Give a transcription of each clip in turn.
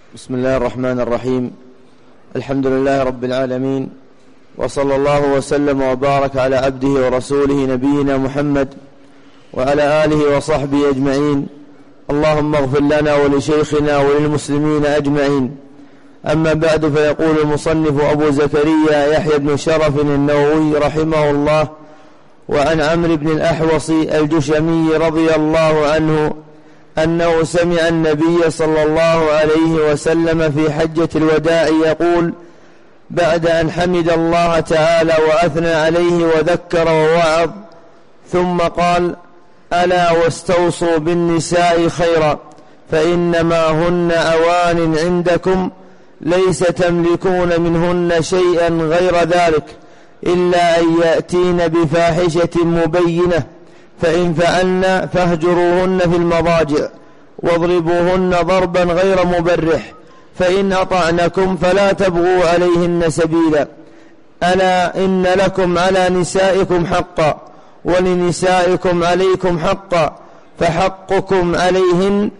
بسم الله الرحمن الرحيم. الحمد لله رب العالمين، وصلى الله وسلم وبارك على عبده ورسوله نبينا محمد وعلى آله وصحبه أجمعين. اللهم اغفر لنا ولشيخنا وللمسلمين أجمعين. أما بعد، فيقول المصنف أبو زكريا يحيى بن شرف النووي رحمه الله: وعن عمرو بن الأحوص الجشمي رضي الله عنه أنه سمع النبي صلى الله عليه وسلم في حجة الوداع يقول بعد أن حمد الله تعالى وأثنى عليه وذكر ووعظ، ثم قال: ألا واستوصوا بالنساء خيرا، فإنما هن أوان عندكم، ليس تملكون منهن شيئا غير ذلك، إلا أن يأتين بفاحشة مبينة، فإن فعلن فاهجروهن في المضاجع واضربوهن ضربا غير مبرح، فإن أطعنكم فلا تبغوا عليهن سبيلا. ألا إن لكم على نسائكم حقا، ولنسائكم عليكم حقا، فحقكم عليهن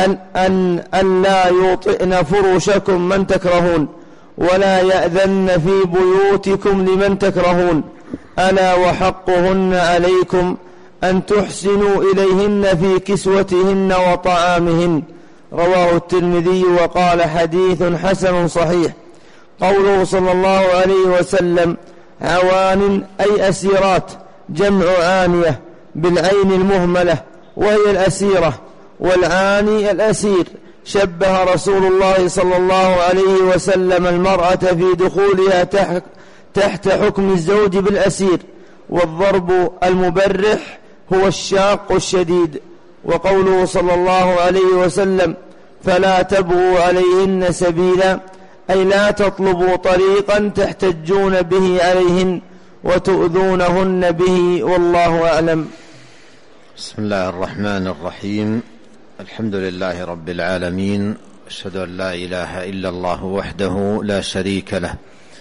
أن لا يوطئن فرشكم من تكرهون، ولا يأذن في بيوتكم لمن تكرهون. ألا وحقهن عليكم أن تحسنوا إليهن في كسوتهن وطعامهن. رواه الترمذي وقال: حديث حسن صحيح. قوله صلى الله عليه وسلم عوان أي أسيرات، جمع عانية بالعين المهملة وهي الأسيرة، والعاني الأسير. شبه رسول الله صلى الله عليه وسلم المرأة في دخولها تحت حكم الزوج بالأسير. والضرب المبرح هو الشاق الشديد. وقوله صلى الله عليه وسلم فلا تبغوا عليهن سبيلا، أي لا تطلبوا طريقا تحتجون به عليهن وتؤذونهن به، والله أعلم. بسم الله الرحمن الرحيم. الحمد لله رب العالمين، أشهد أن لا إله إلا الله وحده لا شريك له،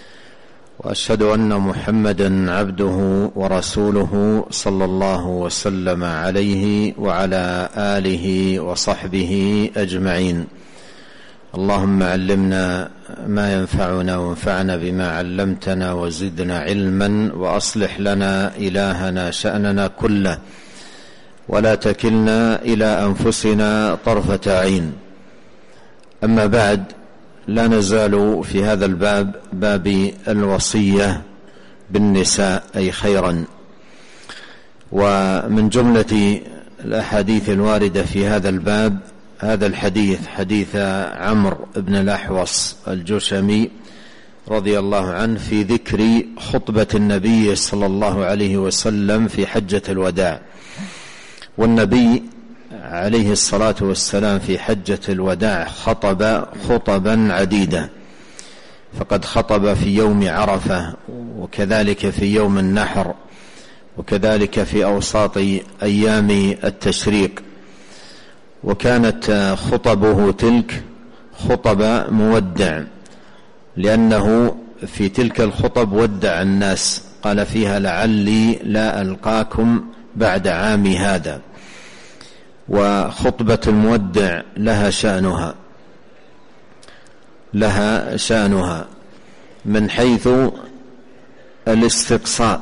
وأشهد أن محمدا عبده ورسوله صلى الله وسلم عليه وعلى آله وصحبه أجمعين. اللهم علمنا ما ينفعنا وانفعنا بما علمتنا وزدنا علما، وأصلح لنا إلهنا شأننا كله، ولا تكلنا إلى أنفسنا طرفة عين. أما بعد، لا نزال في هذا الباب، باب الوصية بالنساء أي خيرا. ومن جملة الأحاديث الواردة في هذا الباب هذا الحديث، حديث عمرو بن الأحوص الجشمي رضي الله عنه في ذكر خطبة النبي صلى الله عليه وسلم في حجة الوداع. والنبي عليه الصلاة والسلام في حجة الوداع خطب خطبا عديدة، فقد خطب في يوم عرفة، وكذلك في يوم النحر، وكذلك في أوساط أيام التشريق. وكانت خطبه تلك خطب مودع، لأنه في تلك الخطب ودع الناس، قال فيها: لعلي لا ألقاكم بعد عامي هذا. وخطبة المودع لها شأنها من حيث الاستقصاء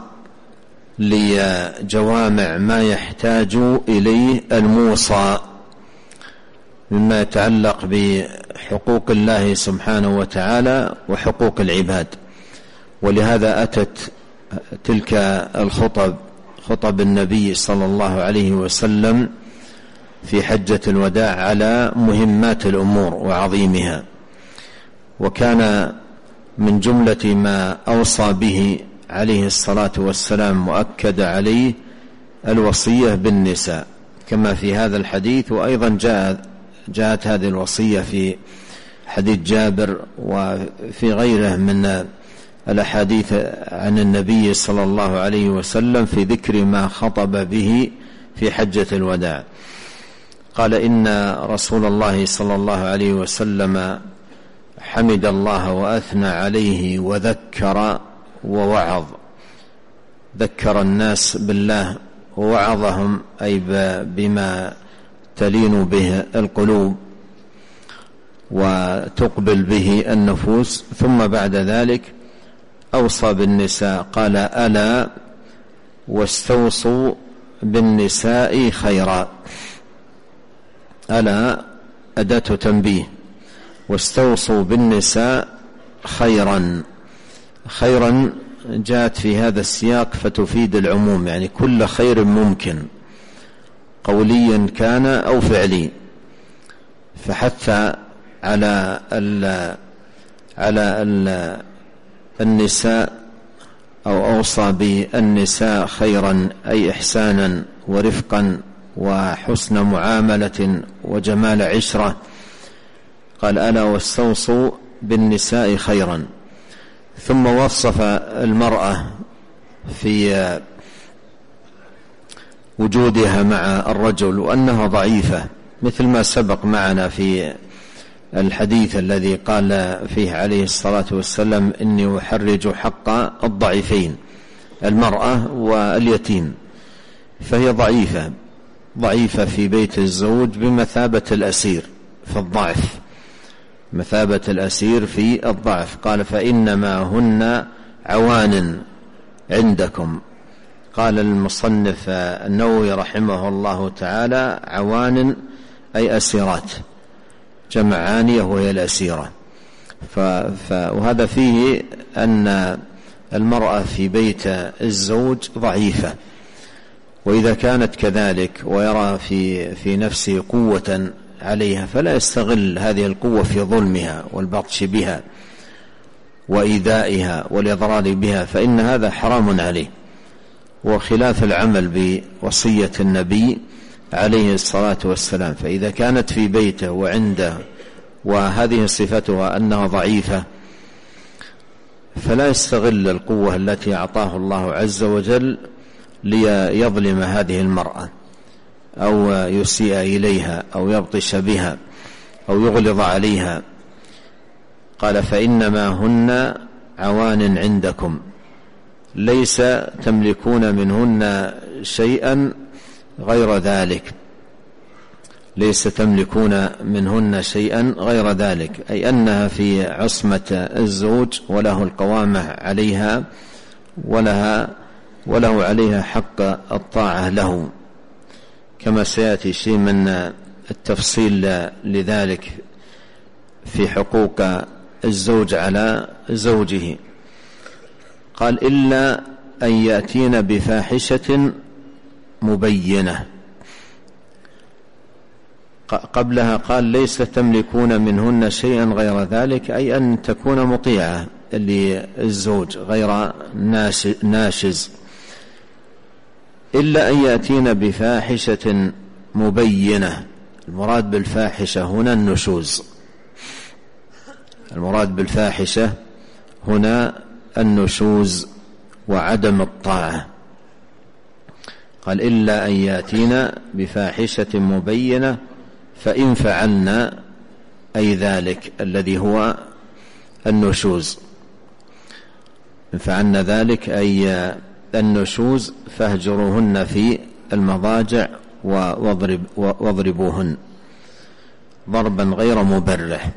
لجوامع ما يحتاج إليه الموصى مما يتعلق بحقوق الله سبحانه وتعالى وحقوق العباد. ولهذا أتت تلك خطب النبي صلى الله عليه وسلم في حجة الوداع على مهمات الأمور وعظيمها. وكان من جملة ما أوصى به عليه الصلاة والسلام مؤكد عليه الوصية بالنساء، كما في هذا الحديث. وأيضا جاءت هذه الوصية في حديث جابر وفي غيره من الأحاديث عن النبي صلى الله عليه وسلم في ذكر ما خطب به في حجة الوداع. قال: إن رسول الله صلى الله عليه وسلم حمد الله وأثنى عليه وذكر ووعظ. ذكر الناس بالله ووعظهم أي بما تلين به القلوب. وتقبل به النفوس. ثم بعد ذلك أوصى بالنساء، قال: ألا واستوصوا بالنساء خيرا. ألا أداة تنبيه، واستوصوا بالنساء خيرا. خيرا جاءت في هذا السياق فتفيد العموم، يعني كل خير ممكن قوليا كان أو فعلي، فحث على النساء أو أوصى بالنساء خيرا، أي إحسانا ورفقا وحسن معاملة وجمال عشرة. قال: ألا واستوصوا بالنساء خيرا. ثم وصف المرأة في وجودها مع الرجل وأنها ضعيفة، مثل ما سبق معنا في الحديث الذي قال فيه عليه الصلاة والسلام: إني أحرج حق الضعيفين، المرأة واليتيم. فهي ضعيفة في بيت الزوج بمثابة الأسير في الضعف، مثابة الأسير في الضعف. قال: فإنما هن عوان عندكم. قال المصنف النووي رحمه الله تعالى: عوان أي أسيرات، جمع عانية وهي الأسيرة. وهذا فيه أن المرأة في بيت الزوج ضعيفة، وإذا كانت كذلك ويرى في نفسه قوة عليها فلا يستغل هذه القوة في ظلمها والبطش بها وإيذائها والإضرار بها، فإن هذا حرام عليه، وخلاف العمل بوصية النبي عليه الصلاة والسلام. فإذا كانت في بيته وعنده وهذه صفتها أنها ضعيفة، فلا يستغل القوة التي أعطاه الله عز وجل ليظلم هذه المرأة أو يسيء إليها أو يبطش بها أو يغلظ عليها. قال: فإنما هن عوان عندكم، ليس تملكون منهن شيئا غير ذلك، ليس تملكون منهن شيئا غير ذلك، أي أنها في عصمة الزوج وله القوامة عليها وله عليها حق الطاعة له، كما سيأتي شيء من التفصيل لذلك في حقوق الزوج على زوجه. قال: إلا أن يأتين بفاحشة مبينة. قبلها قال: ليس تملكون منهن شيئا غير ذلك، أي أن تكون مطيعة للزوج غير ناشز. إلا أن يأتين بفاحشة مبينة. المراد بالفاحشة هنا النشوز، المراد بالفاحشة هنا النشوز وعدم الطاعة. قال: إلا أن يأتين بفاحشة مبينة، فإن فعلنا، أي ذلك الذي هو النشوز، إن فعلنا ذلك أي النشوز فاهجروهن في المضاجع واضربوهن ضربا غير مبرح،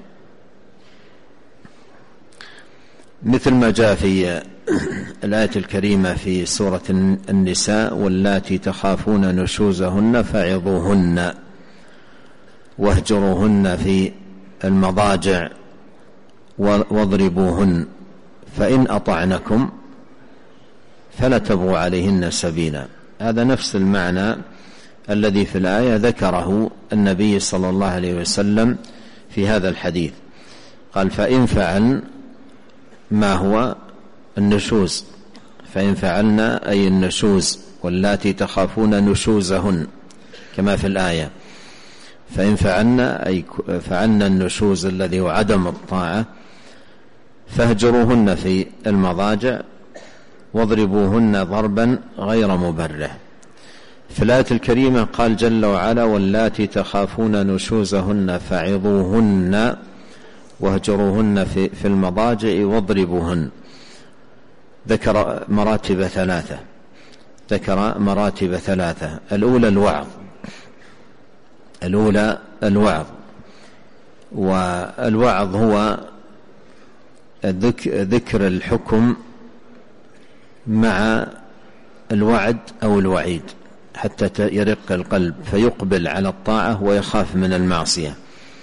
مثل ما جاء في الآية الكريمة في سورة النساء: واللاتي تخافون نشوزهن فعظوهن واهجروهن في المضاجع واضربوهن، فإن أطعنكم فلا تبغوا عليهن سبيلا. هذا نفس المعنى الذي في الآية ذكره النبي صلى الله عليه وسلم في هذا الحديث. قال: فإن فعلن، ما هو النشوز؟ فإن فعلنا أي النشوز، واللاتي تخافون نشوزهن كما في الآية. فإن فعلنا أي فعلنا النشوز الذي هو عدم الطاعة، فاهجروهن في المضاجع واضربوهن ضربا غير مبرح. في الآية الكريمة قال جل وعلا: واللاتي تخافون نشوزهن فعظوهن واهجروهن في المضاجع واضربوهن. ذكر مراتب ثلاثة. الأولى الوعظ، والوعظ هو ذكر الحكم مع الوعد أو الوعيد حتى يرق القلب فيقبل على الطاعة ويخاف من المعصية.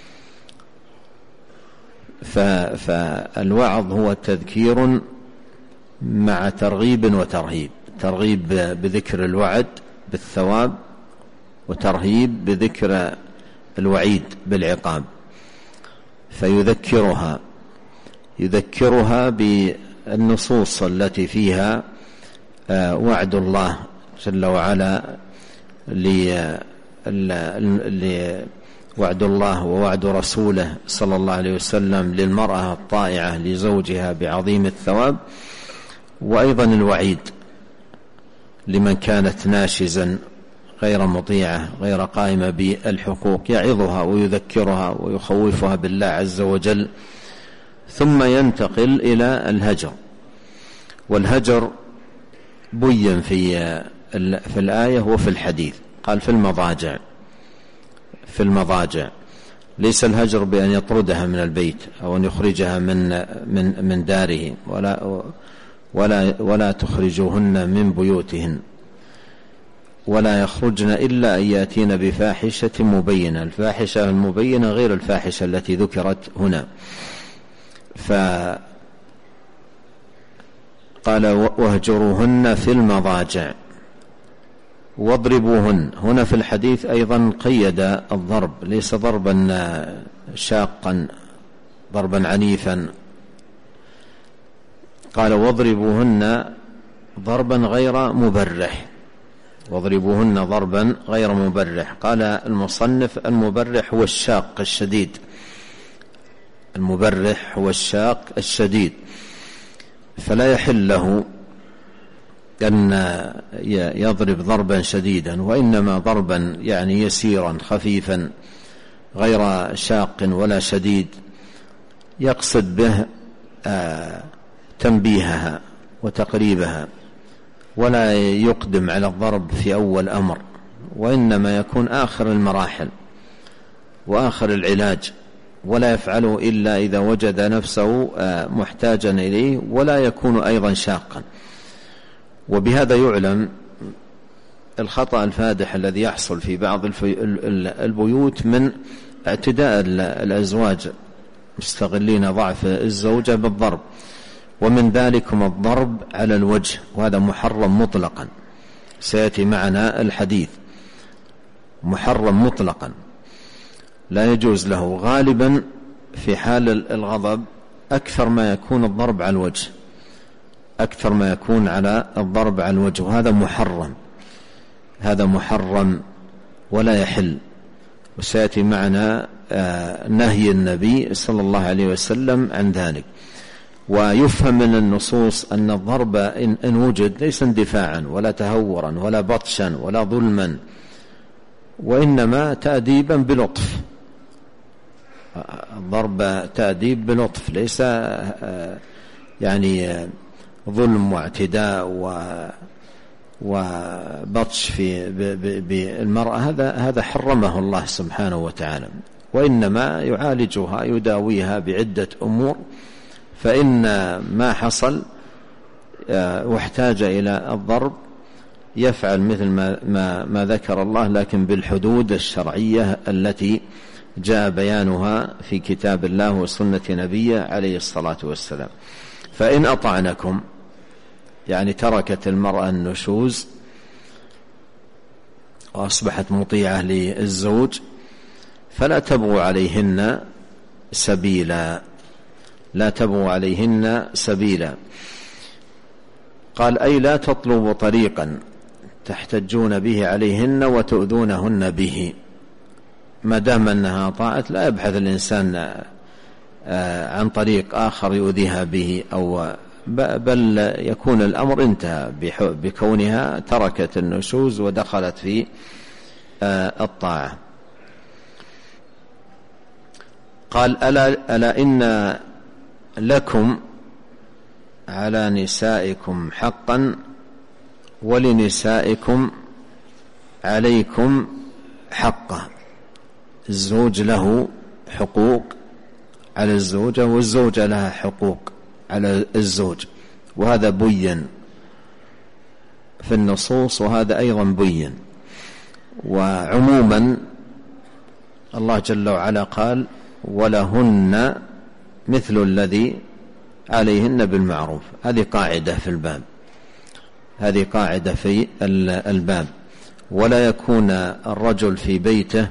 فالوعظ هو تذكير مع ترغيب وترهيب، ترغيب بذكر الوعد بالثواب، وترهيب بذكر الوعيد بالعقاب. يذكرها بالنصوص التي فيها وعد الله جل وعلا، وعد الله ووعد رسوله صلى الله عليه وسلم للمرأة الطائعة لزوجها بعظيم الثواب، وأيضا الوعيد لمن كانت ناشزا غير مطيعة غير قائمة بالحقوق، يعظها ويذكرها ويخوفها بالله عز وجل. ثم ينتقل إلى الهجر، والهجر بين في الآية وفي الحديث. قال في المضاجع، ليس الهجر بأن يطردها من البيت أو أن يخرجها من داره، ولا تخرجوهن من بيوتهن، ولا يخرجن إلا أن يأتين بفاحشة مبينة. الفاحشة المبينة غير الفاحشة التي ذكرت هنا. فقال واهجروهن في المضاجع واضربوهن. هنا في الحديث أيضا قيد الضرب، ليس ضربا شاقا ضربا عنيفا، قال واضربوهن ضربا غير مبرح، واضربوهن ضربا غير مبرح. قال المصنف المبرح هو الشاق الشديد، المبرح هو الشاق الشديد، فلا يحل له أن يضرب ضربا شديدا، وإنما ضربا يعني يسيرا خفيفا غير شاق ولا شديد، يقصد به تنبيهها وتقريبها، ولا يقدم على الضرب في أول أمر، وإنما يكون آخر المراحل وآخر العلاج، ولا يفعله إلا إذا وجد نفسه محتاجا إليه، ولا يكون أيضا شاقا. وبهذا يعلم الخطأ الفادح الذي يحصل في بعض البيوت من اعتداء الأزواج مستغلين ضعف الزوجة بالضرب، ومن ذلكم الضرب على الوجه، وهذا محرم مطلقا، سيأتي معنا الحديث، محرم مطلقا لا يجوز له. غالبا في حال الغضب أكثر ما يكون الضرب على الوجه، أكثر ما يكون على الضرب على الوجه، وهذا محرم، هذا محرم ولا يحل. وسيأتي معنا نهي النبي صلى الله عليه وسلم عن ذلك. ويفهم من النصوص أن الضرب إن وجد ليس اندفاعا ولا تهورا ولا بطشا ولا ظلما، وإنما تأديبا بلطف. الضرب تأديب بلطف، ليس يعني ظلم واعتداء وبطش بالمرأة، هذا حرمه الله سبحانه وتعالى، وإنما يعالجها يداويها بعدة أمور. فإن ما حصل واحتاج إلى الضرب يفعل مثل ما ذكر الله، لكن بالحدود الشرعية التي جاء بيانها في كتاب الله وسنة نبيه عليه الصلاة والسلام. فإن أطعنكم، يعني تركت المرأة النشوز وأصبحت مطيعة للزوج، فلا تبغوا عليهن سبيلا، لا تبغوا عليهن سبيلا. قال أي لا تطلبوا طريقا تحتجون به عليهن وتؤذونهن به. ما دام أنها طاعت لا يبحث الإنسان عن طريق آخر يؤذيها به، أو بل يكون الأمر انتهى بكونها تركت النشوز ودخلت في الطاعة. قال ألا إن لكم على نسائكم حقا ولنسائكم عليكم حقا. الزوج له حقوق على الزوجة، والزوجة لها حقوق على الزوج، وهذا بين في النصوص، وهذا أيضا بين. وعموما الله جل وعلا قال ولهن مثل الذي عليهن بالمعروف. هذه قاعدة في الباب، هذه قاعدة في الباب. ولا يكون الرجل في بيته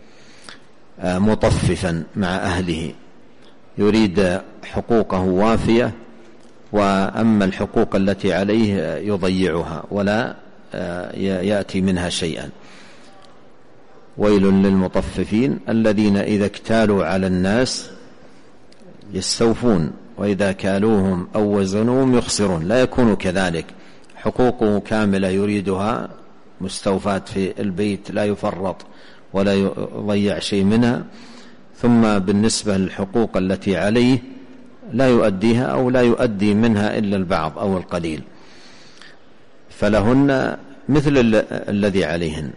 مطففا مع أهله، يريد حقوقه وافية، وأما الحقوق التي عليه يضيعها ولا يأتي منها شيئا. ويل للمطففين الذين إذا اكتالوا على الناس يستوفون وإذا كالوهم أو وزنوهم يخسرون. لا يكون كذلك، حقوقه كاملة يريدها مستوفاة في البيت، لا يفرط ولا يضيع شيء منها. ثم بالنسبة للحقوق التي عليه لا يؤديها أو لا يؤدي منها إلا البعض أو القليل، فلهن مثل الذي عليهن.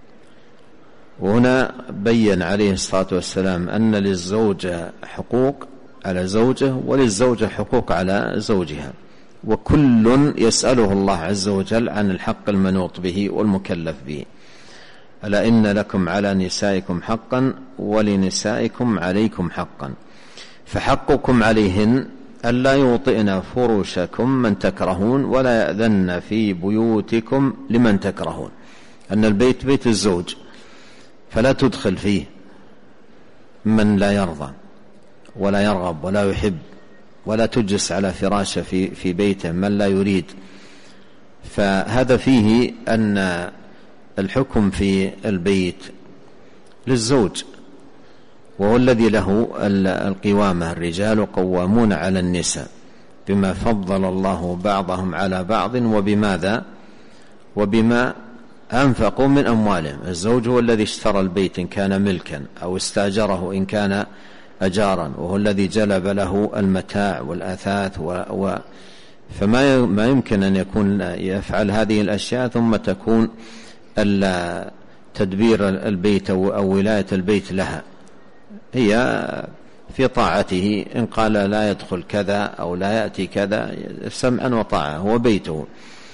وهنا بين عليه الصلاة والسلام أن للزوجة حقوق على زوجه وللزوجة حقوق على زوجها، وكل يسأله الله عز وجل عن الحق المنوط به والمكلف به. ألا إن لكم على نسائكم حقا ولنسائكم عليكم حقا، فحقكم عليهن ألا يوطئن فرشكم من تكرهون ولا يأذن في بيوتكم لمن تكرهون. أن البيت بيت الزوج، فلا تدخل فيه من لا يرضى ولا يرغب ولا يحب، ولا تجلس على فراشه في بيته من لا يريد. فهذا فيه أن الحكم في البيت للزوج، وهو الذي له القوامة. الرجال قوامون على النساء بما فضل الله بعضهم على بعض وبماذا وبما أنفقوا من أموالهم. الزوج هو الذي اشترى البيت إن كان ملكا، أو استاجره إن كان أجارا، وهو الذي جلب له المتاع والأثاث فما يمكن أن يكون يفعل هذه الأشياء ثم تكون تدبير البيت أو ولاية البيت لها. هي في طاعته، إن قال لا يدخل كذا أو لا يأتي كذا سمعا وطاعة، هو بيته.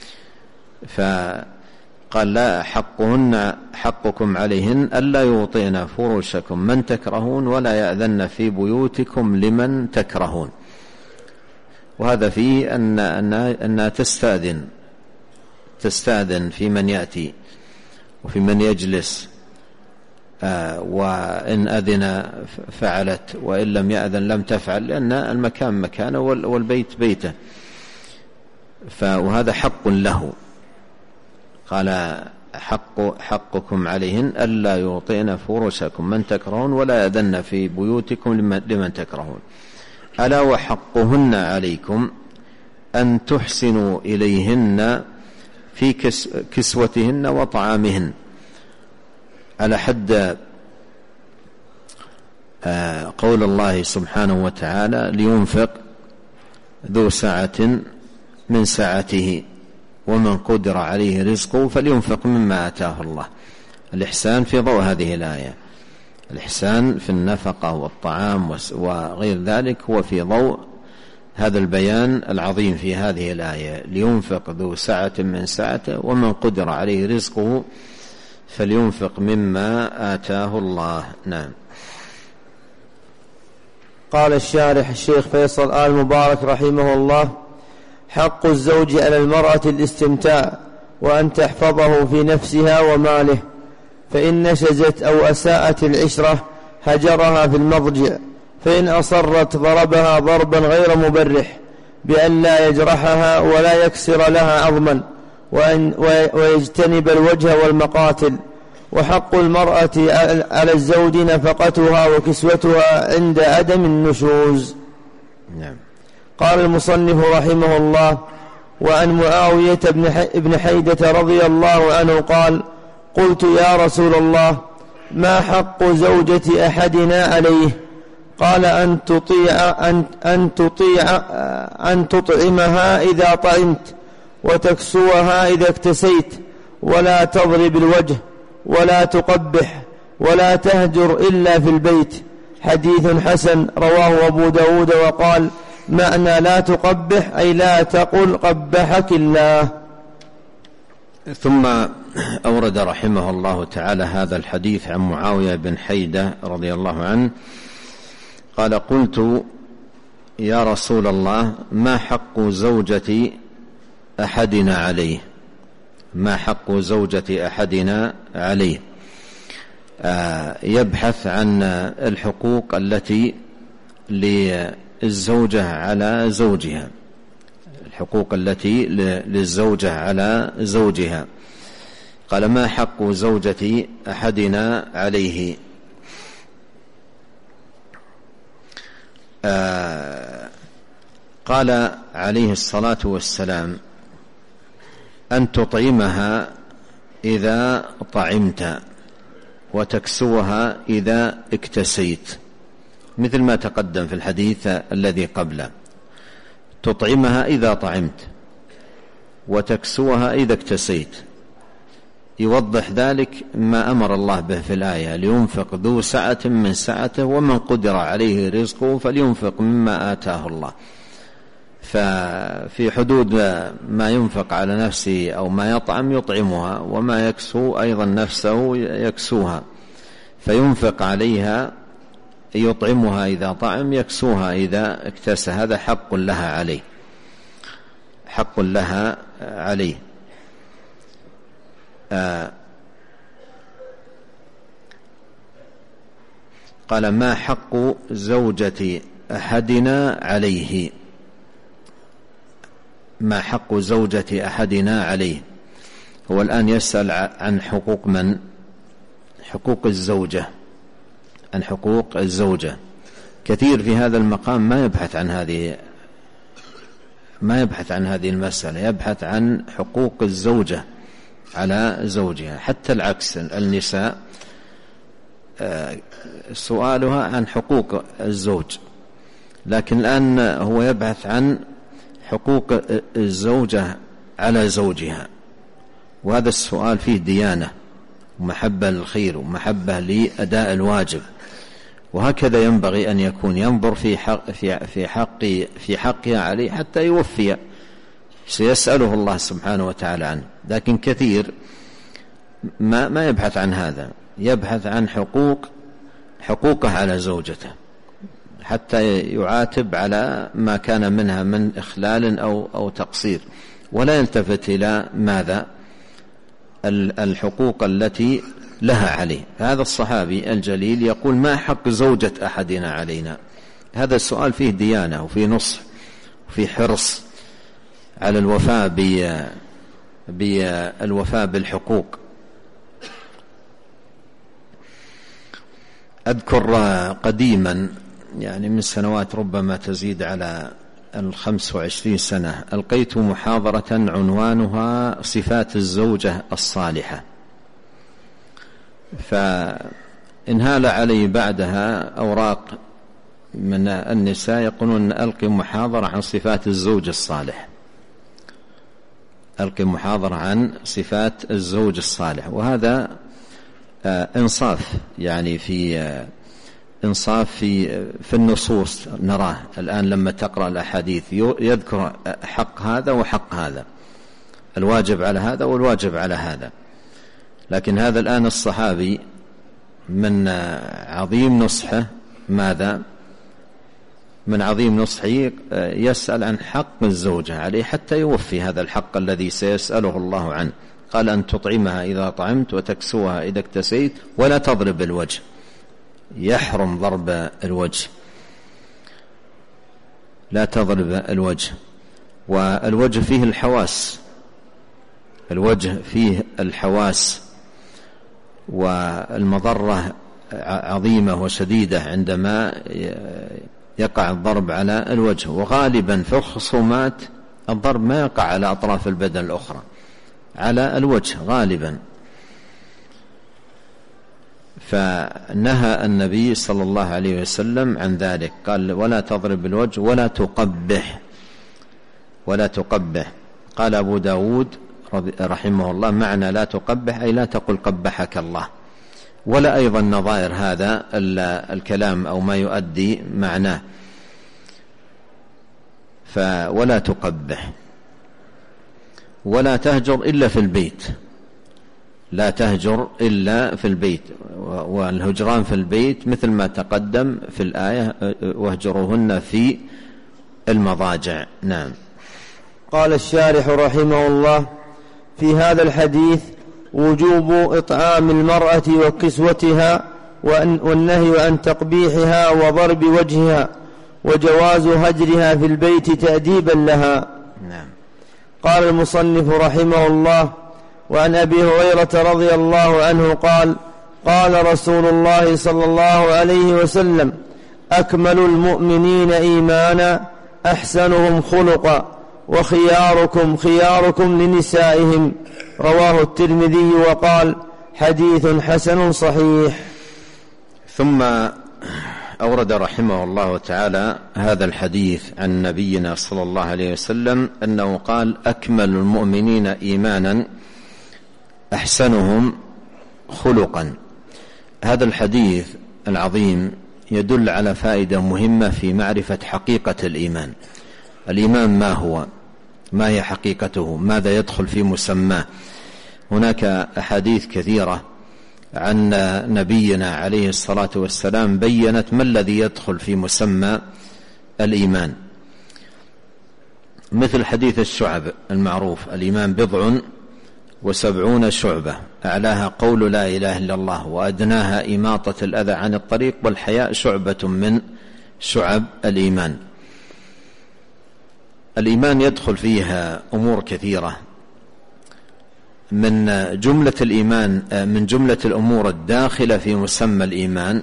فقال لا حقكم عليهن ألا يوطئن فرشكم من تكرهون ولا يأذن في بيوتكم لمن تكرهون. وهذا فيه أنها تستأذن في من يأتي وفي من يجلس، وإن أذن فعلت وإن لم يأذن لم تفعل، لأن المكان مكانه والبيت بيته. وهذا حق له. قال حقكم عليهن ألا يوطئن فرشكم من تكرهون ولا يأذن في بيوتكم لمن تكرهون. ألا وحقهن عليكم أن تحسنوا إليهن في كسوتهن وطعامهن، على حد قول الله سبحانه وتعالى لينفق ذو سعة من سعته ومن قدر عليه رزقه فلينفق مما آتاه الله. الإحسان في ضوء هذه الآية، الإحسان في النفقة والطعام وغير ذلك هو في ضوء هذا البيان العظيم في هذه الآية. لينفق ذو سعة من سعته ومن قدر عليه رزقه فلينفق مما آتاه الله. نعم. قال الشارح الشيخ فيصل آل مبارك رحمه الله: حق الزوج على المرأة الاستمتاع وأن تحفظه في نفسها وماله، فإن نشزت أو أساءت العشرة هجرها في المضجع، فإن أصرت ضربها ضربا غير مبرح بأن لا يجرحها ولا يكسر لها عظما، ويجتنب الوجه والمقاتل. وحق المرأة على الزوج نفقتها وكسوتها عند عدم النشوز. نعم. قال المصنف رحمه الله: وعن معاوية بن حيدة رضي الله عنه قال: قلت يا رسول الله ما حق زوجة أحدنا عليه؟ قال أن تطعمها إذا طعمت وتكسوها إذا اكتسيت، ولا تضرب الوجه ولا تقبح ولا تهجر إلا في البيت، حديث حسن رواه أبو داود وقال: معنى لا تقبح أي لا تقل قبحك الله. ثم أورد رحمه الله تعالى هذا الحديث عن معاوية بن حيدة رضي الله عنه قال: قلت يا رسول الله ما حق زوجة أحدنا عليه؟ ما حق زوجة أحدنا عليه؟ يبحث عن الحقوق التي للزوجة على زوجها، الحقوق التي للزوجة على زوجها. قال: ما حق زوجة أحدنا عليه؟ قال عليه الصلاة والسلام: أن تطعمها إذا طعمت وتكسوها إذا اكتسيت، مثل ما تقدم في الحديث الذي قبله. تطعمها إذا طعمت وتكسوها إذا اكتسيت. يوضح ذلك ما أمر الله به في الآية: لينفق ذو سعة من سعته ومن قدر عليه رزقه فلينفق مما آتاه الله. ففي حدود ما ينفق على نفسه أو ما يطعم يطعمها، وما يكسو أيضا نفسه يكسوها، فينفق عليها، يطعمها إذا طعم، يكسوها إذا اكتسى. هذا حق لها عليه، حق لها عليه. قال: ما حق زوجة أحدنا عليه؟ ما حق زوجة أحدنا عليه؟ هو الآن يسأل عن حقوق من؟ حقوق الزوجة، عن حقوق الزوجة. كثير في هذا المقام ما يبحث عن هذه المسألة، يبحث عن حقوق الزوجة على زوجها. حتى العكس، النساء سؤالها عن حقوق الزوج، لكن الآن هو يبحث عن حقوق الزوجة على زوجها. وهذا السؤال فيه ديانة ومحبة للخير ومحبة لأداء الواجب، وهكذا ينبغي أن يكون. ينظر في حقها عليه حتى يوفي، سيسأله الله سبحانه وتعالى عنه. لكن كثير ما يبحث عن هذا، يبحث عن حقوقه على زوجته حتى يعاتب على ما كان منها من إخلال أو تقصير، ولا يلتفت إلى ماذا؟ الحقوق التي لها عليه. هذا الصحابي الجليل يقول: ما حق زوجة أحدنا علينا؟ هذا السؤال فيه ديانة وفيه نصح وفيه حرص على الوفاء بالحقوق. أذكر قديما، يعني من سنوات ربما تزيد على 25 سنة، ألقيت محاضرة عنوانها صفات الزوجة الصالحة، فانهال علي بعدها أوراق من النساء يقولون: ألقي محاضرة عن صفات الزوج الصالح، ألقي محاضرة عن صفات الزوج الصالح. وهذا إنصاف، يعني في إنصاف في النصوص نراه الآن لما تقرأ الأحاديث، يذكر حق هذا وحق هذا، الواجب على هذا والواجب على هذا. لكن هذا الآن الصحابي من عظيم نصحه، ماذا؟ من عظيم نصحه يسأل عن حق الزوجة عليه حتى يوفي هذا الحق الذي سيسأله الله عنه. قال: أن تطعمها إذا طعمت وتكسوها إذا اكتسيت ولا تضرب الوجه. يحرم ضرب الوجه، لا تضرب الوجه. والوجه فيه الحواس، الوجه فيه الحواس، والمضرة عظيمة وشديدة عندما يقع الضرب على الوجه. وغالبا في الخصومات الضرب ما يقع على أطراف البدن الأخرى، على الوجه غالبا. فنهى النبي صلى الله عليه وسلم عن ذلك، قال: ولا تضرب الوجه ولا تقبح، ولا تقبح. قال أبو داود رحمه الله: معنى لا تقبح أي لا تقل قبحك الله، ولا أيضا نظائر هذا الكلام أو ما يؤدي معناه، ولا تقبح ولا تهجر إلا في البيت، لا تهجر إلا في البيت، والهجران في البيت مثل ما تقدم في الآية واهجروهن في المضاجع. نعم. قال الشارح رحمه الله: في هذا الحديث وجوب إطعام المرأة وكسوتها والنهي عن تقبيحها وضرب وجهها، وجواز هجرها في البيت تأديبا لها. نعم. قال المصنف رحمه الله: وعن أبي هريرة رضي الله عنه قال: قال رسول الله صلى الله عليه وسلم: أكمل المؤمنين إيمانا أحسنهم خلقا وخياركم خياركم لنسائهم. رواه الترمذي وقال: حديث حسن صحيح. ثم أورد رحمه الله تعالى هذا الحديث عن نبينا صلى الله عليه وسلم أنه قال: أكمل المؤمنين إيمانا أحسنهم خلقا. هذا الحديث العظيم يدل على فائدة مهمة في معرفة حقيقة الإيمان. الإيمان ما هو؟ ما هي حقيقته؟ ماذا يدخل في مسماه؟ هناك أحاديث كثيرة عن نبينا عليه الصلاة والسلام بيّنت ما الذي يدخل في مسمى الإيمان، مثل حديث الشعب المعروف: الإيمان 70 شعبة، أعلاها قول لا إله إلا الله، وأدناها إماطة الأذى عن الطريق، والحياء شعبة من شعب الإيمان. الإيمان يدخل فيها أمور كثيرة، من جملة الإيمان، من جملة الأمور الداخلة في مسمى الإيمان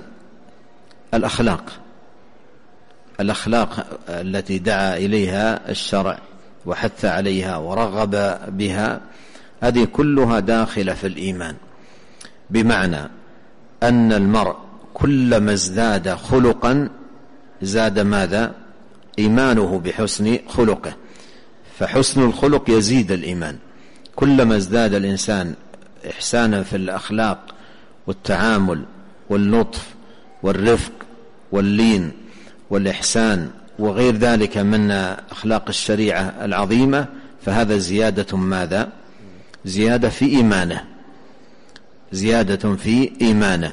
الأخلاق التي دعا إليها الشرع وحث عليها ورغب بها، هذه كلها داخلة في الإيمان، بمعنى أن المرء كلما ازداد خلقا زاد ماذا؟ إيمانه بحسن خلقه، فحسن الخلق يزيد الإيمان. كلما ازداد الإنسان إحسانا في الأخلاق والتعامل واللطف والرفق واللين والإحسان وغير ذلك من أخلاق الشريعة العظيمة، فهذا زيادة ماذا؟ زيادة في إيمانه، زيادة في إيمانه.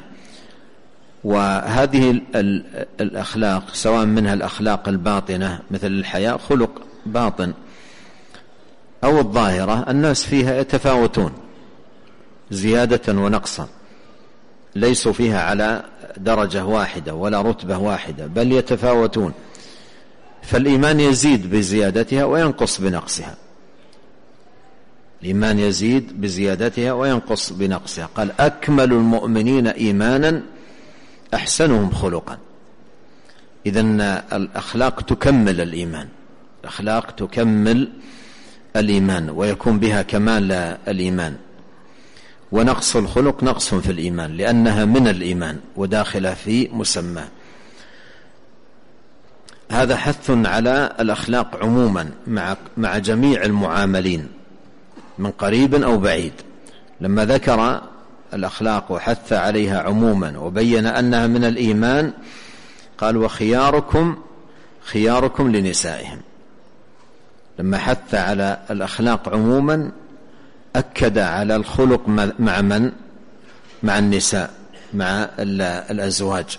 وهذه الأخلاق سواء منها الأخلاق الباطنة مثل الحياء خلق باطن، أو الظاهرة، الناس فيها يتفاوتون زيادة ونقصا، ليسوا فيها على درجة واحدة ولا رتبة واحدة، بل يتفاوتون، فالإيمان يزيد بزيادتها وينقص بنقصها. الإيمان يزيد بزيادتها وينقص بنقصها. قال: أكمل المؤمنين إيمانا أحسنهم خلقا. إذن الأخلاق تكمل الإيمان، الأخلاق تكمل الإيمان ويكون بها كمال الإيمان، ونقص الخلق نقص في الإيمان لأنها من الإيمان وداخلة في مسمى. هذا حث على الأخلاق عموما مع جميع المعاملين من قريب أو بعيد. لما ذكر الأخلاق وحث عليها عموما وبين أنها من الإيمان قال: وخياركم خياركم لنسائهم. لما حث على الأخلاق عموما أكد على الخلق مع من؟ مع النساء، مع الأزواج.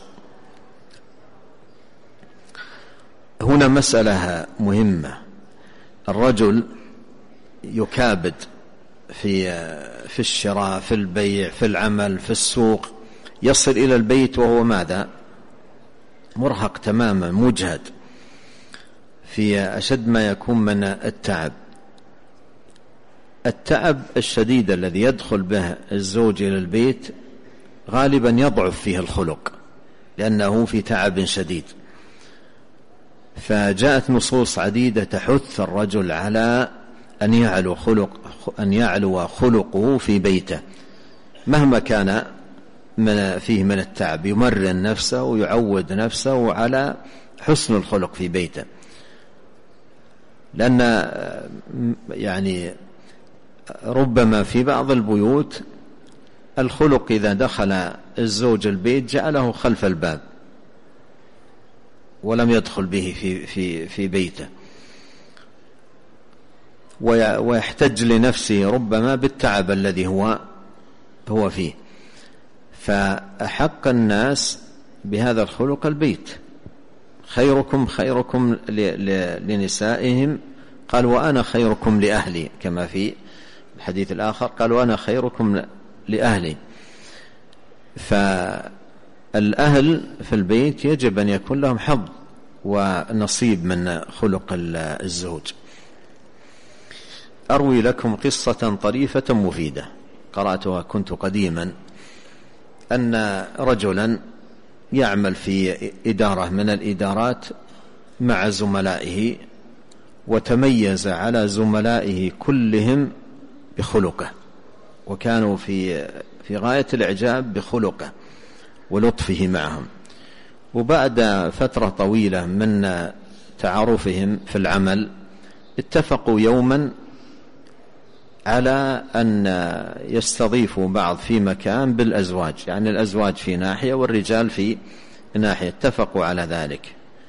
هنا مسألة مهمة: الرجل يكابد في الشراء، في البيع، في العمل، في السوق، يصل إلى البيت وهو ماذا؟ مرهق تماما، مجهد، في أشد ما يكون من التعب الشديد الذي يدخل به الزوج إلى البيت غالبا يضعف فيه الخلق لأنه في تعب شديد. فجاءت نصوص عديدة تحث الرجل على أن يعلو خلقه في بيته مهما كان فيه من التعب، يمرن نفسه ويعود نفسه على حسن الخلق في بيته. لأن يعني ربما في بعض البيوت الخلق إذا دخل الزوج البيت جعله خلف الباب ولم يدخل به في بيته، ويحتج لنفسه ربما بالتعب الذي هو فيه. فأحق الناس بهذا الخلق البيت. خيركم لنسائهم، قال وأنا خيركم لأهلي، كما في الحديث الآخر قال وأنا خيركم لأهلي. فالأهل في البيت يجب أن يكون لهم حظ ونصيب من خلق الزوج. أروي لكم قصة طريفة مفيدة قرأتها كنت قديما، أن رجلا يعمل في إدارة من الإدارات مع زملائه، وتميز على زملائه كلهم بخلقه، وكانوا في غاية الإعجاب بخلقه ولطفه معهم. وبعد فترة طويلة من تعارفهم في العمل اتفقوا يوما على أن يستضيفوا بعض في مكان بالأزواج، يعني الأزواج في ناحية والرجال في ناحية، اتفقوا على ذلك.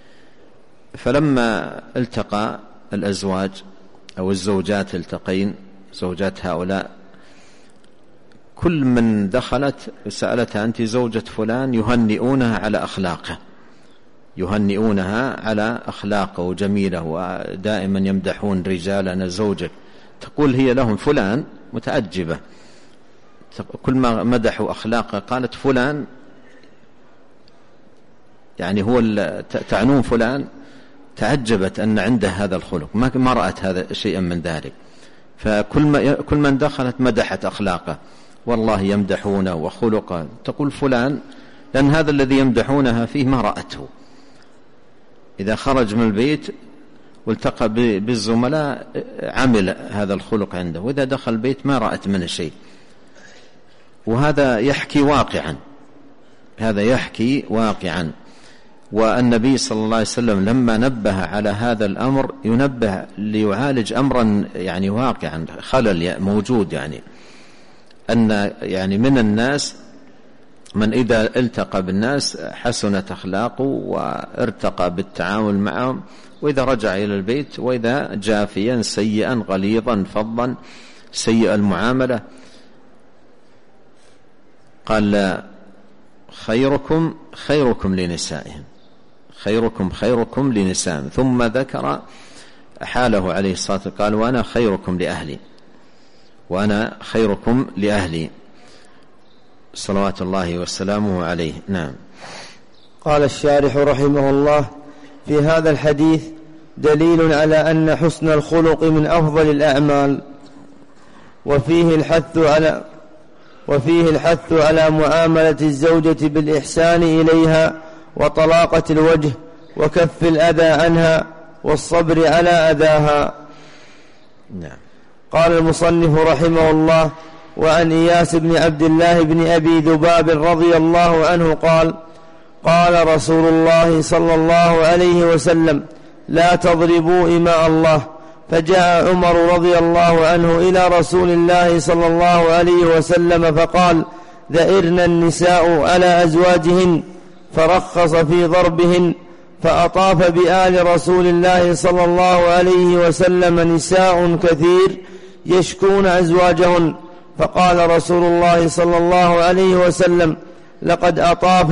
فلما التقى الأزواج أو الزوجات التقين، زوجات هؤلاء، كل من دخلت سألتها أنت زوجة فلان، يهنئونها على أخلاقه، يهنئونها على أخلاقه جميلة، ودائما يمدحون رجالنا زوجك. تقول هي لهم فلان متعجبة، كل ما مدحوا أخلاقه قالت فلان، يعني هو تعنون فلان. تعجبت أن عنده هذا الخلق، ما رأت هذا شيئا من ذلك. فكل من دخلت مدحت أخلاقه، والله يمدحونه وخلقه. تقول فلان، لأن هذا الذي يمدحونها فيه ما رأته. إذا خرج من البيت والتقى بالزملاء عمل هذا الخلق عنده، وإذا دخل البيت ما رأت منه شيء. وهذا يحكي واقعا، هذا يحكي واقعا. والنبي صلى الله عليه وسلم لما نبه على هذا الأمر ينبه ليعالج أمرا يعني واقعا، خلل موجود، يعني أن يعني من الناس من إذا التقى بالناس حسنت أخلاقه وارتقى بالتعامل معهم، وإذا رجع إلى البيت وإذا جافيا سيئا غليظا فظا سيء المعاملة. قال خيركم لنسائهم، خيركم لنسائهم. ثم ذكر حاله عليه الصلاة والسلام، قال وأنا خيركم لأهلي، وأنا خيركم لأهلي، صلوات الله وسلامه عليه. نعم. قال الشارح رحمه الله: في هذا الحديث دليل على أن حسن الخلق من أفضل الأعمال، وفيه الحث على معاملة الزوجة بالإحسان إليها، وطلاقة الوجه، وكف الأذى عنها، والصبر على أذاها. نعم. قال المصنف رحمه الله: وعن إياس بن عبد الله بن أبي ذباب رضي الله عنه قال: قال رسول الله صلى الله عليه وسلم: لا تضربوا إماء الله. فجاء عمر رضي الله عنه إلى رسول الله صلى الله عليه وسلم فقال: ذئرن النساء على أزواجهن، فرخص في ضربهن. فأطاف بآل رسول الله صلى الله عليه وسلم نساء كثير يشكون أزواجهن، فقال رسول الله صلى الله عليه وسلم: لقد أطاف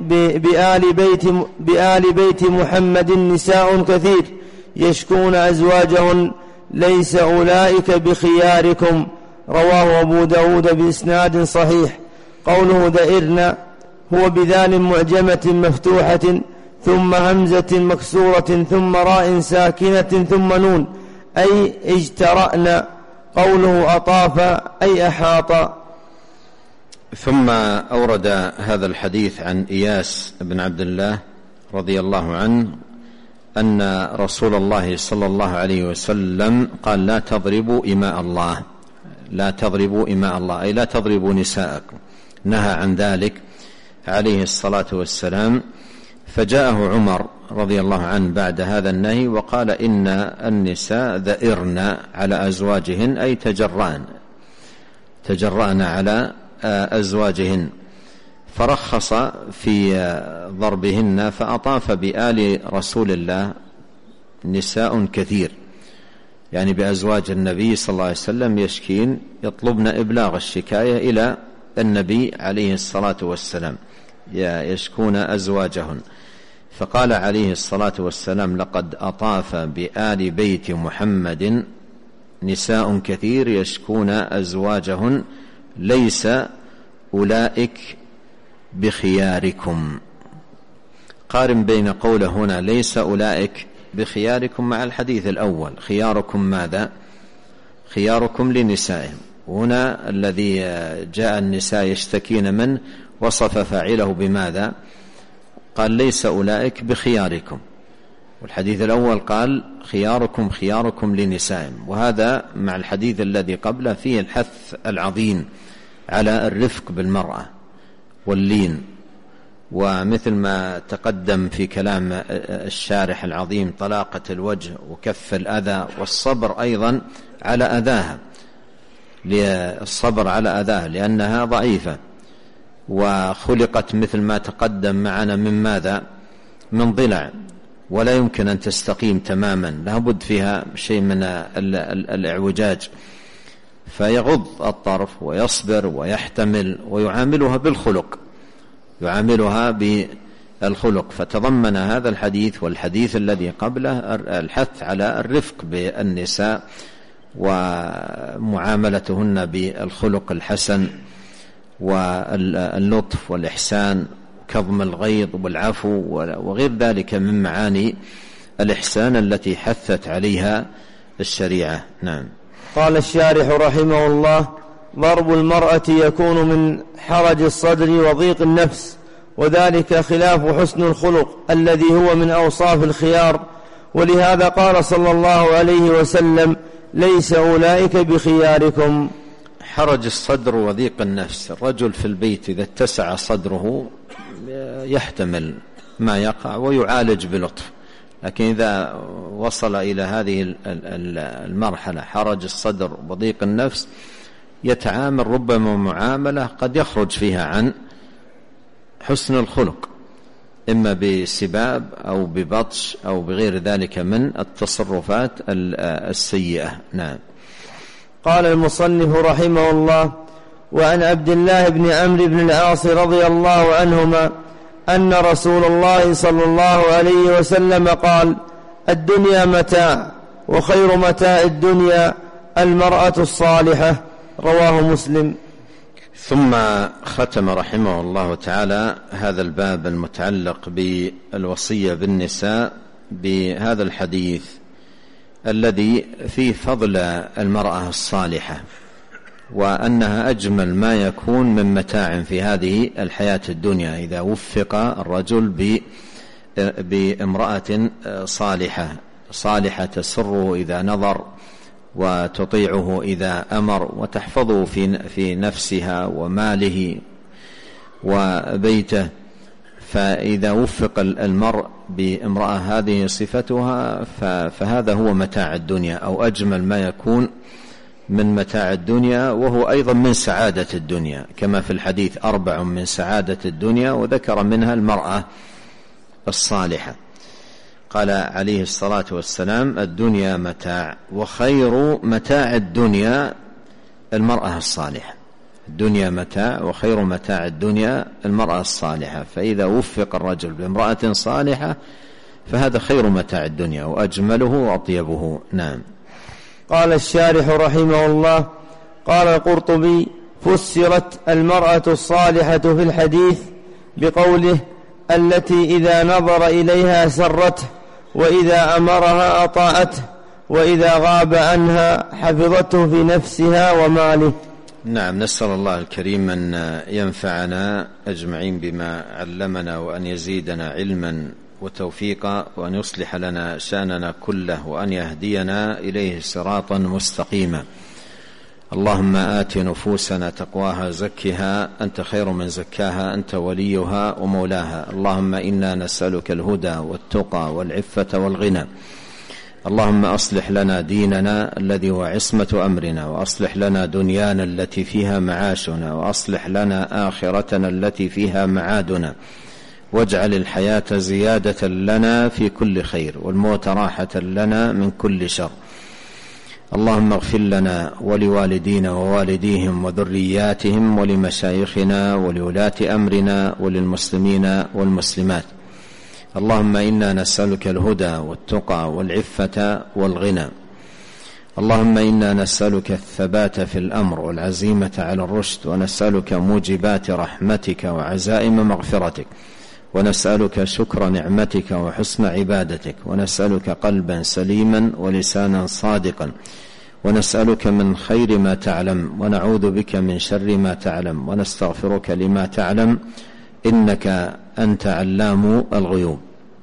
بآل بيت محمد نساء كثير يشكون أزواجهن، ليس أولئك بخياركم. رواه أبو داود بإسناد صحيح. قوله ذئرن هو بذال معجمة مفتوحة ثم همزة مكسورة ثم راء ساكنة ثم نون، أي اجترأن. قوله أطاف أي أحاط. ثم أورد هذا الحديث عن إياس بن عبد الله رضي الله عنه أن رسول الله صلى الله عليه وسلم قال: لا تضربوا إماء الله، لا تضربوا إماء الله، أي لا تضربوا نساءكم، نهى عن ذلك عليه الصلاة والسلام. فجاءه عمر رضي الله عنه بعد هذا النهي وقال: إن النساء ذئرن على أزواجهن، أي تجرأن على أزواجهن، فرخص في ضربهن، فأطاف بآل رسول الله نساء كثير، يعني بأزواج النبي صلى الله عليه وسلم، يشكين يطلبن إبلاغ الشكاية إلى النبي عليه الصلاة والسلام، يشكون أزواجهن. فقال عليه الصلاة والسلام: لقد أطاف بآل بيت محمد نساء كثير يشكون أزواجهن، ليس أولئك بخياركم. قارن بين قوله هنا ليس أولئك بخياركم مع الحديث الأول، خياركم ماذا؟ خياركم لنسائهم. هنا الذي جاء النساء يشتكين منه وصف فاعله بماذا؟ قال ليس أولئك بخياركم، والحديث الأول قال خياركم خياركم لنسائهم. وهذا مع الحديث الذي قبله فيه الحث العظيم على الرفق بالمرأة واللين، ومثل ما تقدم في كلام الشارح العظيم طلاقة الوجه وكف الأذى، والصبر أيضا على أذاها، الصبر على أذاها لأنها ضعيفة، وخلقت مثل ما تقدم معنا من ماذا؟ من ضلع، ولا يمكن أن تستقيم تماما، لابد فيها شيء من الإعوجاج، فيغض الطرف ويصبر ويحتمل ويعاملها بالخلق، يعاملها بالخلق. فتضمن هذا الحديث والحديث الذي قبله الحث على الرفق بالنساء ومعاملتهن بالخلق الحسن واللطف والإحسان، كظم الغيظ والعفو وغير ذلك من معاني الإحسان التي حثت عليها الشريعة. نعم. قال الشارح رحمه الله: ضرب المرأة يكون من حرج الصدر وضيق النفس، وذلك خلاف حسن الخلق الذي هو من أوصاف الخيار، ولهذا قال صلى الله عليه وسلم: ليس أولئك بخياركم. حرج الصدر وضيق النفس، الرجل في البيت إذا اتسع صدره يحتمل ما يقع ويعالج بلطف، لكن إذا وصل إلى هذه المرحلة حرج الصدر وضيق النفس يتعامل ربما معاملة قد يخرج فيها عن حسن الخلق، إما بسباب أو ببطش أو بغير ذلك من التصرفات السيئة. نعم. قال المصنف رحمه الله: وعن عبد الله بن عمرو بن العاص رضي الله عنهما أن رسول الله صلى الله عليه وسلم قال: الدنيا متاع، وخير متاع الدنيا المرأة الصالحة. رواه مسلم. ثم ختم رحمه الله تعالى هذا الباب المتعلق بالوصية بالنساء بهذا الحديث الذي فيه فضل المرأة الصالحة، وأنها أجمل ما يكون من متاع في هذه الحياة الدنيا إذا وفق الرجل بامرأة صالحة تسره إذا نظر، وتطيعه إذا أمر، وتحفظه في نفسها وماله وبيته. فإذا وفق المرء بامرأة هذه صفتها فهذا هو متاع الدنيا، أو أجمل ما يكون من متاع الدنيا، وهو أيضا من سعادة الدنيا، كما في الحديث 4 من سعادة الدنيا، وذكر منها المرأة الصالحة. قال عليه الصلاة والسلام: الدنيا متاع، وخير متاع الدنيا المرأة الصالحة. الدنيا متاع، وخير متاع الدنيا المرأة الصالحة. فإذا وفق الرجل بامرأة صالحة فهذا خير متاع الدنيا وأجمله وأطيبه. نعم. قال الشارح رحمه الله: قال القرطبي: فسرت المرأة الصالحة في الحديث بقوله: التي إذا نظر إليها سرته، وإذا أمرها أطاعته، وإذا غاب عنها حفظته في نفسها وماله. نعم. نسأل الله الكريم أن ينفعنا أجمعين بما علمنا، وأن يزيدنا علما وتوفيقا، وأن يصلح لنا شأننا كله، وأن يهدينا إليه صراطا مستقيما. اللهم آت نفوسنا تقواها زكها أنت خير من زكاها، أنت وليها ومولاها. اللهم إنا نسألك الهدى والتقى والعفة والغنى. اللهم أصلح لنا ديننا الذي هو عصمة أمرنا، وأصلح لنا دنيانا التي فيها معاشنا، وأصلح لنا آخرتنا التي فيها معادنا، واجعل الحياة زيادة لنا في كل خير، والموت راحة لنا من كل شر. اللهم اغفر لنا ولوالدينا ووالديهم وذرياتهم ولمشايخنا ولولاة أمرنا وللمسلمين والمسلمات. اللهم إنا نسألك الهدى والتقى والعفة والغنى. اللهم إنا نسألك الثبات في الأمر والعزيمة على الرشد، ونسألك موجبات رحمتك وعزائم مغفرتك، ونسألك شكر نعمتك وحسن عبادتك، ونسألك قلبا سليما ولسانا صادقا، ونسألك من خير ما تعلم، ونعوذ بك من شر ما تعلم، ونستغفرك لما تعلم، إنك أنت علام الغيوب.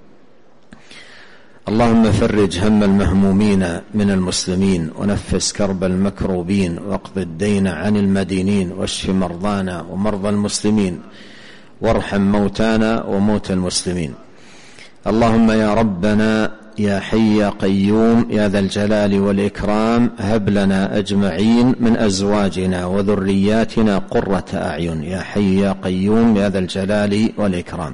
اللهم فرج هم المهمومين من المسلمين، ونفس كرب المكروبين، واقض الدين عن المدينين، واشف مرضانا ومرضى المسلمين، وارحم موتانا وموتى المسلمين. اللهم يا ربنا يا حي يا قيوم يا ذا الجلال والإكرام، هب لنا أجمعين من أزواجنا وذرياتنا قرة أعين، يا حي يا قيوم يا ذا الجلال والإكرام.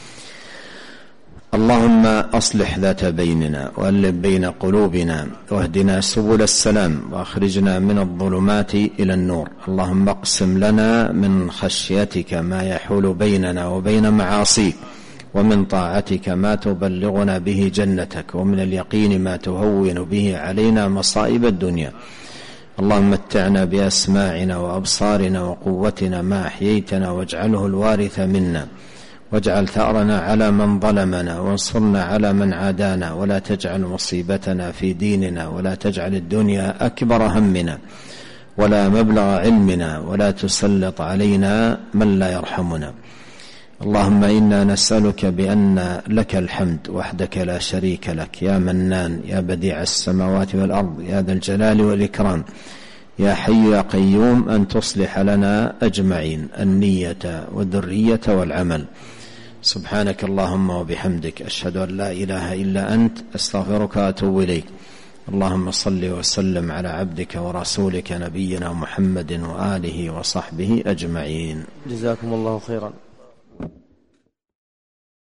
اللهم أصلح ذات بيننا، وألف بين قلوبنا، واهدنا سبل السلام، وأخرجنا من الظلمات إلى النور. اللهم اقسم لنا من خشيتك ما يحول بيننا وبين معاصيك، ومن طاعتك ما تبلغنا به جنتك، ومن اليقين ما تهون به علينا مصائب الدنيا. اللهم متعنا بأسماعنا وأبصارنا وقوتنا ما أحييتنا، واجعله الوارث منا، واجعل ثأرنا على من ظلمنا، وانصرنا على من عادانا، ولا تجعل مصيبتنا في ديننا، ولا تجعل الدنيا أكبر همنا ولا مبلغ علمنا، ولا تسلط علينا من لا يرحمنا. اللهم إنا نسألك بأن لك الحمد وحدك لا شريك لك، يا منان يا بديع السماوات والأرض، يا ذا الجلال والإكرام، يا حي يا قيوم، أن تصلح لنا أجمعين النية والذرية والعمل. سبحانك اللهم وبحمدك، أشهد أن لا إله إلا أنت، أستغفرك وأتوب إليك. اللهم صل وسلم على عبدك ورسولك نبينا محمد وآله وصحبه أجمعين. جزاكم الله خيرا.